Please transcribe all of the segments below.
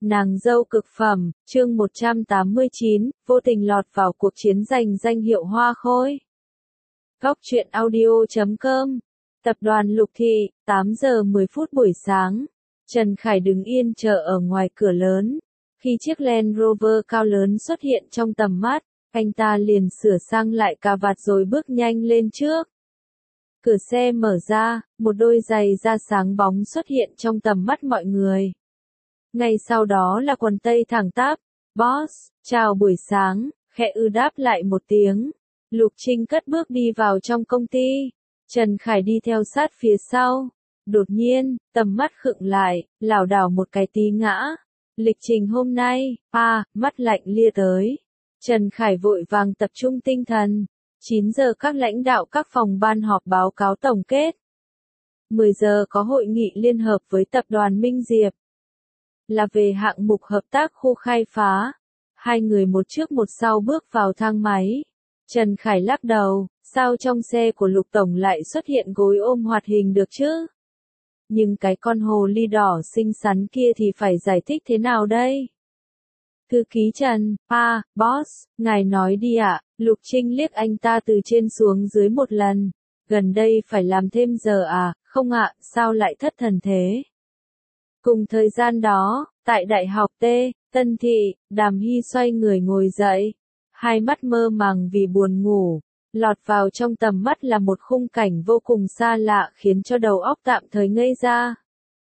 Nàng dâu cực phẩm, chương 189, vô tình lọt vào cuộc chiến giành danh hiệu hoa khôi. Góc truyện audio.com, tập đoàn Lục Thị, 8 giờ 10 phút buổi sáng. Trần Khải đứng yên chờ ở ngoài cửa lớn. Khi chiếc Land Rover cao lớn xuất hiện trong tầm mắt, anh ta liền sửa sang lại cà vạt rồi bước nhanh lên trước. Cửa xe mở ra, một đôi giày da sáng bóng xuất hiện trong tầm mắt mọi người. Ngay sau đó là quần tây thẳng tắp. Boss, chào buổi sáng, khẽ đáp lại một tiếng. Lục Trinh cất bước đi vào trong công ty. Trần Khải đi theo sát phía sau. Đột nhiên, tầm mắt khựng lại, lảo đảo một cái tí ngã. Lịch trình hôm nay, mắt lạnh lia tới. Trần Khải vội vàng tập trung tinh thần. 9 giờ các lãnh đạo các phòng ban họp báo cáo tổng kết. 10 giờ có hội nghị liên hợp với tập đoàn Minh Diệp. Là về hạng mục hợp tác khu khai phá. Hai người một trước một sau bước vào thang máy. Trần Khải lắc đầu, sao trong xe của Lục Tổng lại xuất hiện gối ôm hoạt hình được chứ? Nhưng cái con hồ ly đỏ xinh xắn kia thì phải giải thích thế nào đây? Thư ký Trần, boss, ngài nói đi ạ. Lục Trinh liếc anh ta từ trên xuống dưới một lần. Gần đây phải làm thêm giờ à? Không ạ, sao lại thất thần thế? Cùng thời gian đó, tại Đại học Tân Thị, Đàm Hy xoay người ngồi dậy. Hai mắt mơ màng vì buồn ngủ. Lọt vào trong tầm mắt là một khung cảnh vô cùng xa lạ khiến cho đầu óc tạm thời ngây ra.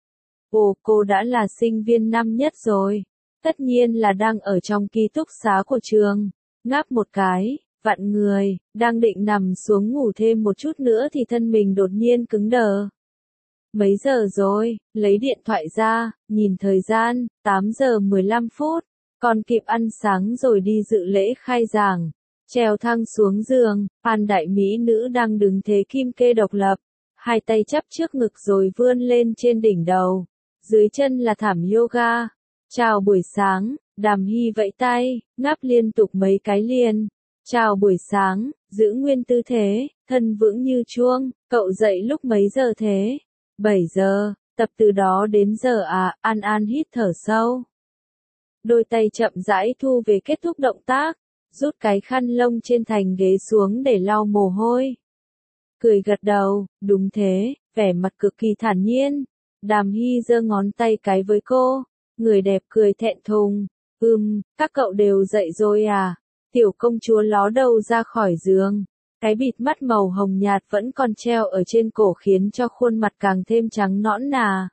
Ồ, cô đã là sinh viên năm nhất rồi. Tất nhiên là đang ở trong ký túc xá của trường. Ngáp một cái, vặn người, đang định nằm xuống ngủ thêm một chút nữa thì thân mình đột nhiên cứng đờ. Mấy giờ rồi, lấy điện thoại ra, nhìn thời gian, 8 giờ 15 phút, còn kịp ăn sáng rồi đi dự lễ khai giảng. Trèo thang xuống giường, Phan đại mỹ nữ đang đứng thế kim kê độc lập, hai tay chắp trước ngực rồi vươn lên trên đỉnh đầu, dưới chân là thảm yoga. Chào buổi sáng, Đàm Hy vẫy tay, ngáp liên tục mấy cái liền. Chào buổi sáng, giữ nguyên tư thế, thân vững như chuông, cậu dậy lúc mấy giờ thế? 7 giờ, tập từ đó đến giờ à? An hít thở sâu. Đôi tay chậm rãi thu về kết thúc động tác, rút cái khăn lông trên thành ghế xuống để lau mồ hôi. Cười gật đầu, đúng thế, vẻ mặt cực kỳ thản nhiên. Đàm Hy giơ ngón tay cái với cô, người đẹp cười thẹn thùng. Các cậu đều dậy rồi à? Tiểu công chúa ló đầu ra khỏi giường. Cái bịt mắt màu hồng nhạt vẫn còn treo ở trên cổ khiến cho khuôn mặt càng thêm trắng nõn nà.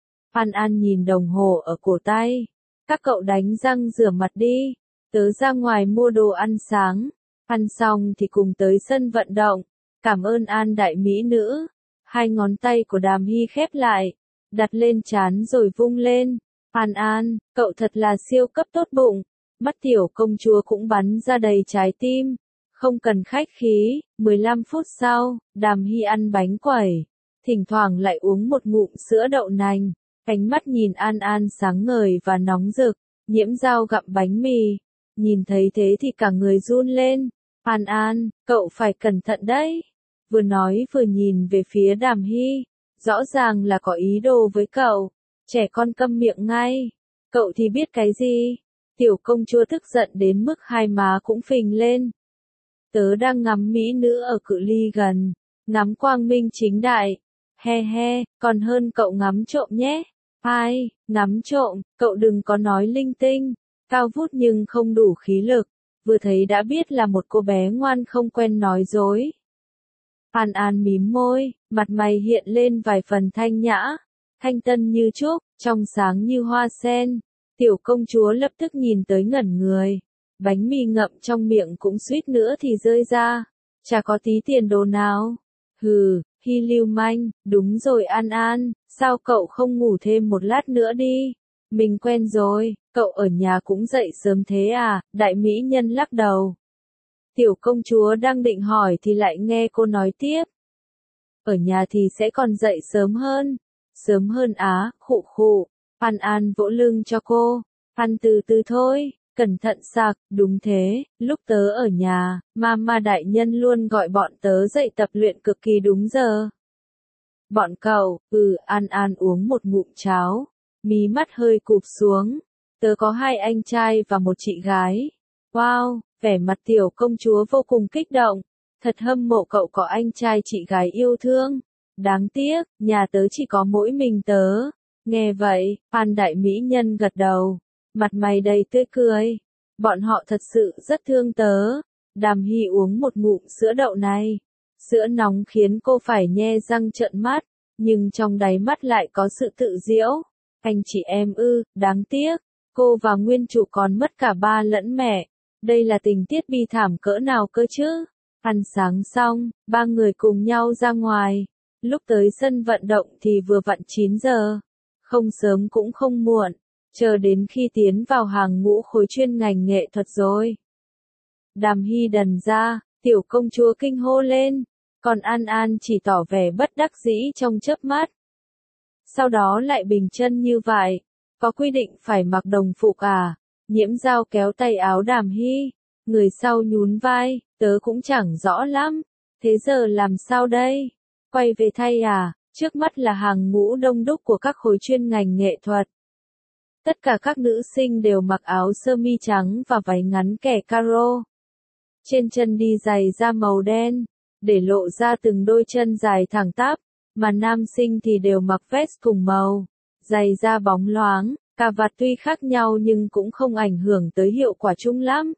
An nhìn đồng hồ ở cổ tay. Các cậu đánh răng rửa mặt đi. Tớ ra ngoài mua đồ ăn sáng. Ăn xong thì cùng tới sân vận động. Cảm ơn An đại mỹ nữ. Hai ngón tay của Đàm Hy khép lại. Đặt lên trán rồi vung lên. An, cậu thật là siêu cấp tốt bụng. Mắt tiểu công chúa cũng bắn ra đầy trái tim. Không cần khách khí, 15 phút sau, Đàm Hy ăn bánh quẩy. Thỉnh thoảng lại uống một ngụm sữa đậu nành. Ánh mắt nhìn An sáng ngời và nóng rực. Nhiễm dao gặm bánh mì. Nhìn thấy thế thì cả người run lên. An, cậu phải cẩn thận đấy. Vừa nói vừa nhìn về phía Đàm Hy. Rõ ràng là có ý đồ với cậu. Trẻ con câm miệng ngay. Cậu thì biết cái gì? Tiểu công chúa tức giận đến mức hai má cũng phình lên. Tớ đang ngắm mỹ nữ ở cự ly gần. Ngắm quang minh chính đại. He, còn hơn cậu ngắm trộm nhé. Ai, ngắm trộm, cậu đừng có nói linh tinh. Cao vút nhưng không đủ khí lực. Vừa thấy đã biết là một cô bé ngoan không quen nói dối. An mím môi, mặt mày hiện lên vài phần thanh nhã. Thanh tân như trúc, trong sáng như hoa sen. Tiểu công chúa lập tức nhìn tới ngẩn người. Bánh mì ngậm trong miệng cũng suýt nữa thì rơi ra. Chả có tí tiền đồ nào. Hy lưu manh, đúng rồi An, sao cậu không ngủ thêm một lát nữa đi? Mình quen rồi, cậu ở nhà cũng dậy sớm thế à? Đại mỹ nhân lắc đầu. Tiểu công chúa đang định hỏi thì lại nghe cô nói tiếp. Ở nhà thì sẽ còn dậy sớm hơn. Sớm hơn á, khụ. An vỗ lưng cho cô. Ăn từ từ thôi, cẩn thận sạc, đúng thế, lúc tớ ở nhà, mama đại nhân luôn gọi bọn tớ dậy tập luyện cực kỳ đúng giờ. Bọn cậu, An uống một ngụm cháo, mí mắt hơi cụp xuống. Tớ có 2 anh trai và một chị gái. Wow, vẻ mặt tiểu công chúa vô cùng kích động. Thật hâm mộ cậu có anh trai chị gái yêu thương. Đáng tiếc, nhà tớ chỉ có mỗi mình tớ. Nghe vậy, Phan đại mỹ nhân gật đầu. Mặt mày đầy tươi cười. Bọn họ thật sự rất thương tớ. Đàm Hy uống một ngụm sữa đậu này. Sữa nóng khiến cô phải nhe răng trợn mắt. Nhưng trong đáy mắt lại có sự tự giễu. Anh chị em ư, đáng tiếc. Cô và nguyên chủ còn mất cả ba lẫn mẹ. Đây là tình tiết bi thảm cỡ nào cơ chứ? Ăn sáng xong, ba người cùng nhau ra ngoài. Lúc tới sân vận động thì vừa vặn 9 giờ. Không sớm cũng không muộn. Chờ đến khi tiến vào hàng ngũ khối chuyên ngành nghệ thuật rồi. Đàm Hy đần ra, tiểu công chúa kinh hô lên. Còn An An chỉ tỏ vẻ bất đắc dĩ trong chớp mắt. Sau đó lại bình chân như vậy. Có quy định phải mặc đồng phục à? Nhiễm Dao kéo tay áo Đàm Hy. Người sau nhún vai, tớ cũng chẳng rõ lắm. Thế giờ làm sao đây? Quay về thay à? Trước mắt là hàng ngũ đông đúc của các khối chuyên ngành nghệ thuật. Tất cả các nữ sinh đều mặc áo sơ mi trắng và váy ngắn kẻ caro. Trên chân đi giày da màu đen, để lộ ra từng đôi chân dài thẳng tắp, mà nam sinh thì đều mặc vest cùng màu, giày da bóng loáng, cà vạt tuy khác nhau nhưng cũng không ảnh hưởng tới hiệu quả chung lắm.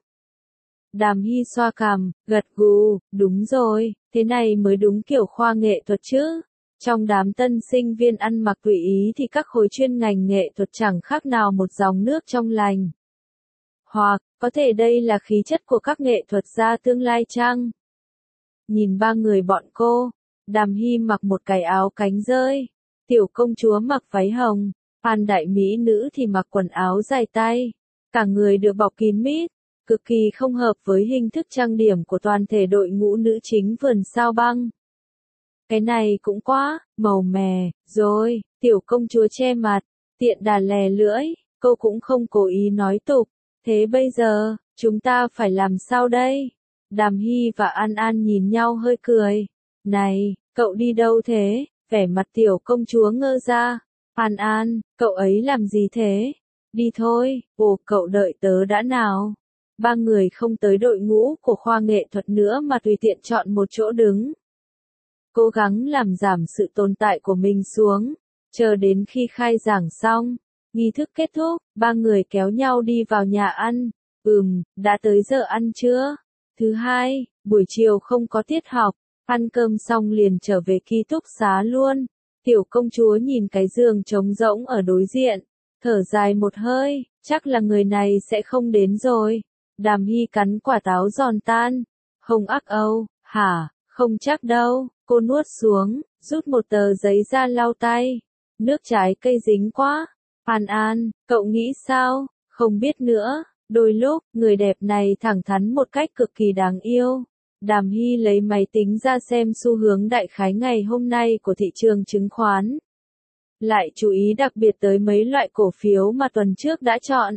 Đàm Hy xoa cằm, gật gù, đúng rồi, thế này mới đúng kiểu khoa nghệ thuật chứ. Trong đám tân sinh viên ăn mặc tùy ý thì các khối chuyên ngành nghệ thuật chẳng khác nào một dòng nước trong lành. Hoặc, có thể đây là khí chất của các nghệ thuật gia tương lai chăng? Nhìn ba người bọn cô, Đàm Hy mặc một cái áo cánh rơi, tiểu công chúa mặc váy hồng, Phan đại mỹ nữ thì mặc quần áo dài tay, cả người được bọc kín mít, cực kỳ không hợp với hình thức trang điểm của toàn thể đội ngũ nữ chính vườn sao băng. Cái này cũng quá, màu mè, rồi, tiểu công chúa che mặt, tiện đà lè lưỡi, cô cũng không cố ý nói tục. Thế bây giờ, chúng ta phải làm sao đây? Đàm Hy và An An nhìn nhau hơi cười. Này, cậu đi đâu thế? Vẻ mặt tiểu công chúa ngơ ra. An An, cậu ấy làm gì thế? Đi thôi, ồ cậu đợi tớ đã nào. Ba người không tới đội ngũ của khoa nghệ thuật nữa mà tùy tiện chọn một chỗ đứng. Cố gắng làm giảm sự tồn tại của mình xuống. Chờ đến khi khai giảng xong. Nghi thức kết thúc, ba người kéo nhau đi vào nhà ăn. Đã tới giờ ăn chưa? Thứ hai, buổi chiều không có tiết học, ăn cơm xong liền trở về ký túc xá luôn. Tiểu công chúa nhìn cái giường trống rỗng ở đối diện, thở dài một hơi, chắc là người này sẽ không đến rồi. Đàm Hy cắn quả táo giòn tan. Không ác âu, hả, không chắc đâu, cô nuốt xuống, rút một tờ giấy ra lau tay. Nước trái cây dính quá. An An, cậu nghĩ sao? Không biết nữa, đôi lúc, người đẹp này thẳng thắn một cách cực kỳ đáng yêu. Đàm Hy lấy máy tính ra xem xu hướng đại khái ngày hôm nay của thị trường chứng khoán. Lại chú ý đặc biệt tới mấy loại cổ phiếu mà tuần trước đã chọn.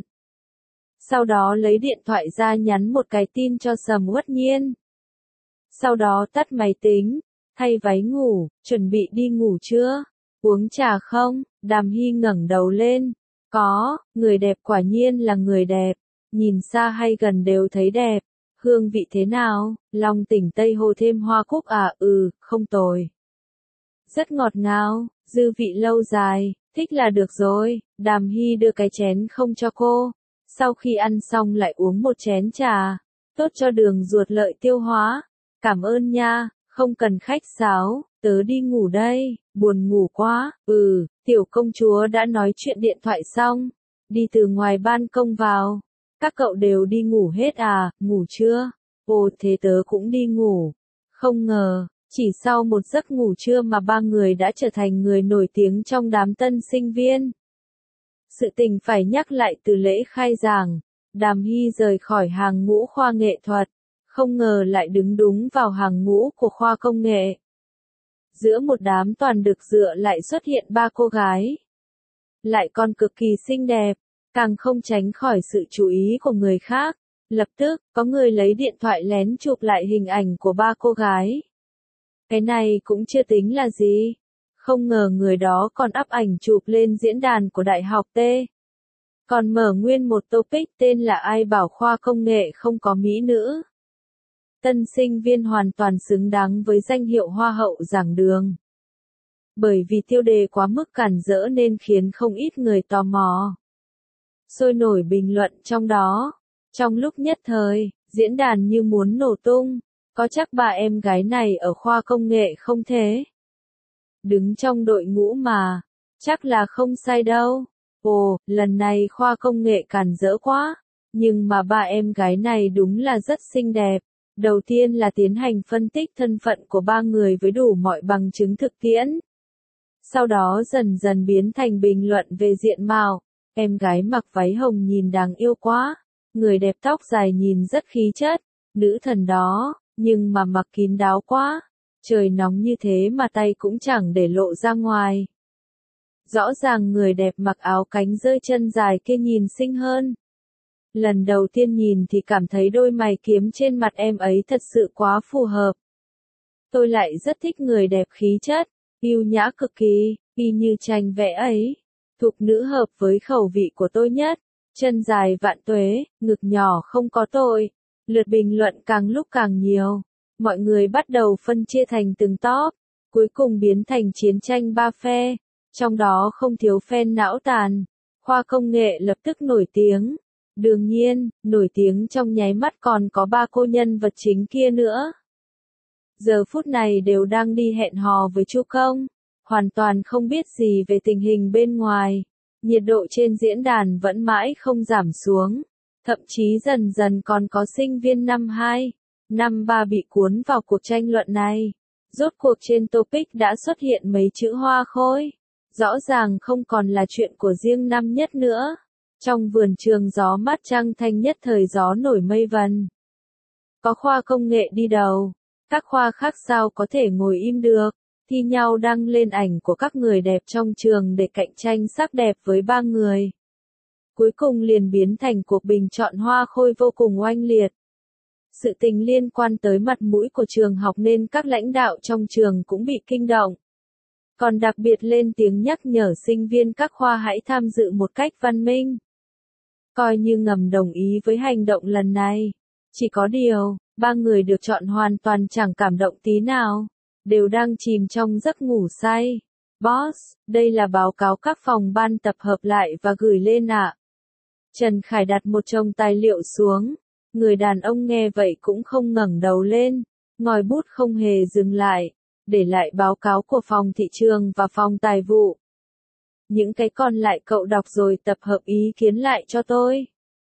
Sau đó lấy điện thoại ra nhắn một cái tin cho Sầm Uất Nhiên. Sau đó tắt máy tính, thay váy ngủ, chuẩn bị đi ngủ chưa? Uống trà không? Đàm Hy ngẩng đầu lên. Có, người đẹp quả nhiên là người đẹp. Nhìn xa hay gần đều thấy đẹp. Hương vị thế nào? Long Tỉnh Tây Hồ thêm hoa cúc à? Không tồi. Rất ngọt ngào, dư vị lâu dài, thích là được rồi. Đàm Hy đưa cái chén không cho cô. Sau khi ăn xong lại uống một chén trà. Tốt cho đường ruột lợi tiêu hóa. Cảm ơn nha, không cần khách sáo, tớ đi ngủ đây, buồn ngủ quá. Tiểu công chúa đã nói chuyện điện thoại xong, đi từ ngoài ban công vào. Các cậu đều đi ngủ hết à, ngủ chưa? Ồ thế tớ cũng đi ngủ. Không ngờ, chỉ sau một giấc ngủ trưa mà ba người đã trở thành người nổi tiếng trong đám tân sinh viên. Sự tình phải nhắc lại từ lễ khai giảng, Đàm Hy rời khỏi hàng ngũ khoa nghệ thuật, không ngờ lại đứng đúng vào hàng ngũ của khoa công nghệ. Giữa một đám toàn được dựa lại xuất hiện ba cô gái. Lại còn cực kỳ xinh đẹp, càng không tránh khỏi sự chú ý của người khác. Lập tức, có người lấy điện thoại lén chụp lại hình ảnh của ba cô gái. Cái này cũng chưa tính là gì. Không ngờ người đó còn up ảnh chụp lên diễn đàn của Đại học T. Còn mở nguyên một topic tên là ai bảo khoa công nghệ không có mỹ nữ. Tân sinh viên hoàn toàn xứng đáng với danh hiệu hoa hậu giảng đường. Bởi vì tiêu đề quá mức cản rỡ nên khiến không ít người tò mò. Sôi nổi bình luận trong đó. Trong lúc nhất thời, diễn đàn như muốn nổ tung. Có chắc bà em gái này ở khoa công nghệ không thế? Đứng trong đội ngũ mà. Chắc là không sai đâu. Ồ, lần này khoa công nghệ cản rỡ quá. Nhưng mà bà em gái này đúng là rất xinh đẹp. Đầu tiên là tiến hành phân tích thân phận của ba người với đủ mọi bằng chứng thực tiễn. Sau đó dần dần biến thành bình luận về diện mạo. Em gái mặc váy hồng nhìn đáng yêu quá. Người đẹp tóc dài nhìn rất khí chất. Nữ thần đó, nhưng mà mặc kín đáo quá. Trời nóng như thế mà tay cũng chẳng để lộ ra ngoài. Rõ ràng người đẹp mặc áo cánh rơi chân dài kia nhìn xinh hơn. Lần đầu tiên nhìn thì cảm thấy đôi mày kiếm trên mặt em ấy thật sự quá phù hợp. Tôi lại rất thích người đẹp khí chất, yêu nhã cực kỳ, y như tranh vẽ ấy. Thục nữ hợp với khẩu vị của tôi nhất. Chân dài vạn tuế, ngực nhỏ không có tội. Lượt bình luận càng lúc càng nhiều. Mọi người bắt đầu phân chia thành từng top. Cuối cùng biến thành chiến tranh ba phe. Trong đó không thiếu fan não tàn. Khoa công nghệ lập tức nổi tiếng. Đương nhiên, nổi tiếng trong nháy mắt còn có ba cô nhân vật chính kia nữa. Giờ phút này đều đang đi hẹn hò với Chu Công. Hoàn toàn không biết gì về tình hình bên ngoài. Nhiệt độ trên diễn đàn vẫn mãi không giảm xuống. Thậm chí dần dần còn có sinh viên năm 2, năm 3 bị cuốn vào cuộc tranh luận này. Rốt cuộc trên topic đã xuất hiện mấy chữ hoa khôi. Rõ ràng không còn là chuyện của riêng năm nhất nữa. Trong vườn trường gió mát trăng thanh nhất thời gió nổi mây vần. Có khoa công nghệ đi đầu. Các khoa khác sao có thể ngồi im được. Thi nhau đăng lên ảnh của các người đẹp trong trường để cạnh tranh sắc đẹp với ba người. Cuối cùng liền biến thành cuộc bình chọn hoa khôi vô cùng oanh liệt. Sự tình liên quan tới mặt mũi của trường học nên các lãnh đạo trong trường cũng bị kinh động. Còn đặc biệt lên tiếng nhắc nhở sinh viên các khoa hãy tham dự một cách văn minh. Coi như ngầm đồng ý với hành động lần này. Chỉ có điều, ba người được chọn hoàn toàn chẳng cảm động tí nào. Đều đang chìm trong giấc ngủ say. Boss, đây là báo cáo các phòng ban tập hợp lại và gửi lên ạ. Trần Khải đặt một chồng tài liệu xuống. Người đàn ông nghe vậy cũng không ngẩng đầu lên. Ngòi bút không hề dừng lại. Để lại báo cáo của phòng thị trường và phòng tài vụ. Những cái còn lại cậu đọc rồi tập hợp ý kiến lại cho tôi.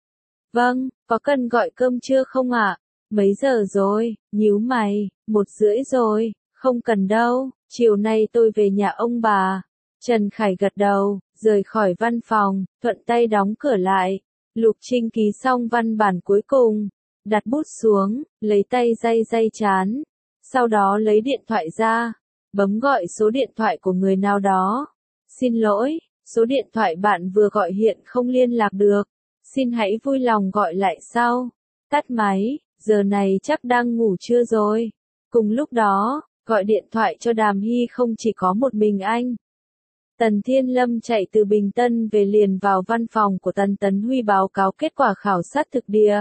Vâng, có cần gọi cơm trưa không ạ? Mấy giờ rồi? Nhíu mày, 1:30 rồi. Không cần đâu, chiều nay tôi về nhà ông bà. Trần Khải gật đầu, rời khỏi văn phòng, thuận tay đóng cửa lại. Lục Trinh ký xong văn bản cuối cùng, đặt bút xuống, lấy tay day trán. Sau đó lấy điện thoại ra, bấm gọi số điện thoại của người nào đó. Xin lỗi, số điện thoại bạn vừa gọi hiện không liên lạc được. Xin hãy vui lòng gọi lại sau. Tắt máy, giờ này chắc đang ngủ trưa rồi. Cùng lúc đó, gọi điện thoại cho Đàm Hy không chỉ có một mình anh. Tần Thiên Lâm chạy từ Bình Tân về liền vào văn phòng của Tần Tấn Huy báo cáo kết quả khảo sát thực địa.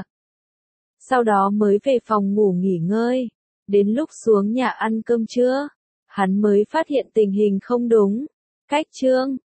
Sau đó mới về phòng ngủ nghỉ ngơi. Đến lúc xuống nhà ăn cơm trưa, hắn mới phát hiện tình hình không đúng. Cách chương